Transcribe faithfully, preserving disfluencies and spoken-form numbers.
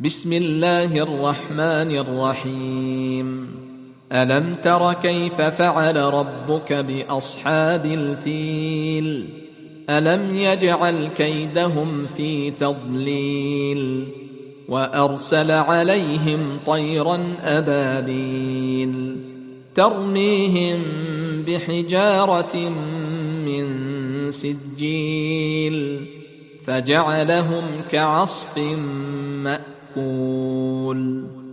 بسم الله الرحمن الرحيم ألم تر كيف فعل ربك بأصحاب الفيل ألم يجعل كيدهم في تضليل وأرسل عليهم طيرا أبابيل ترميهم بحجارة من سجيل فجعلهم كعصف مأكول.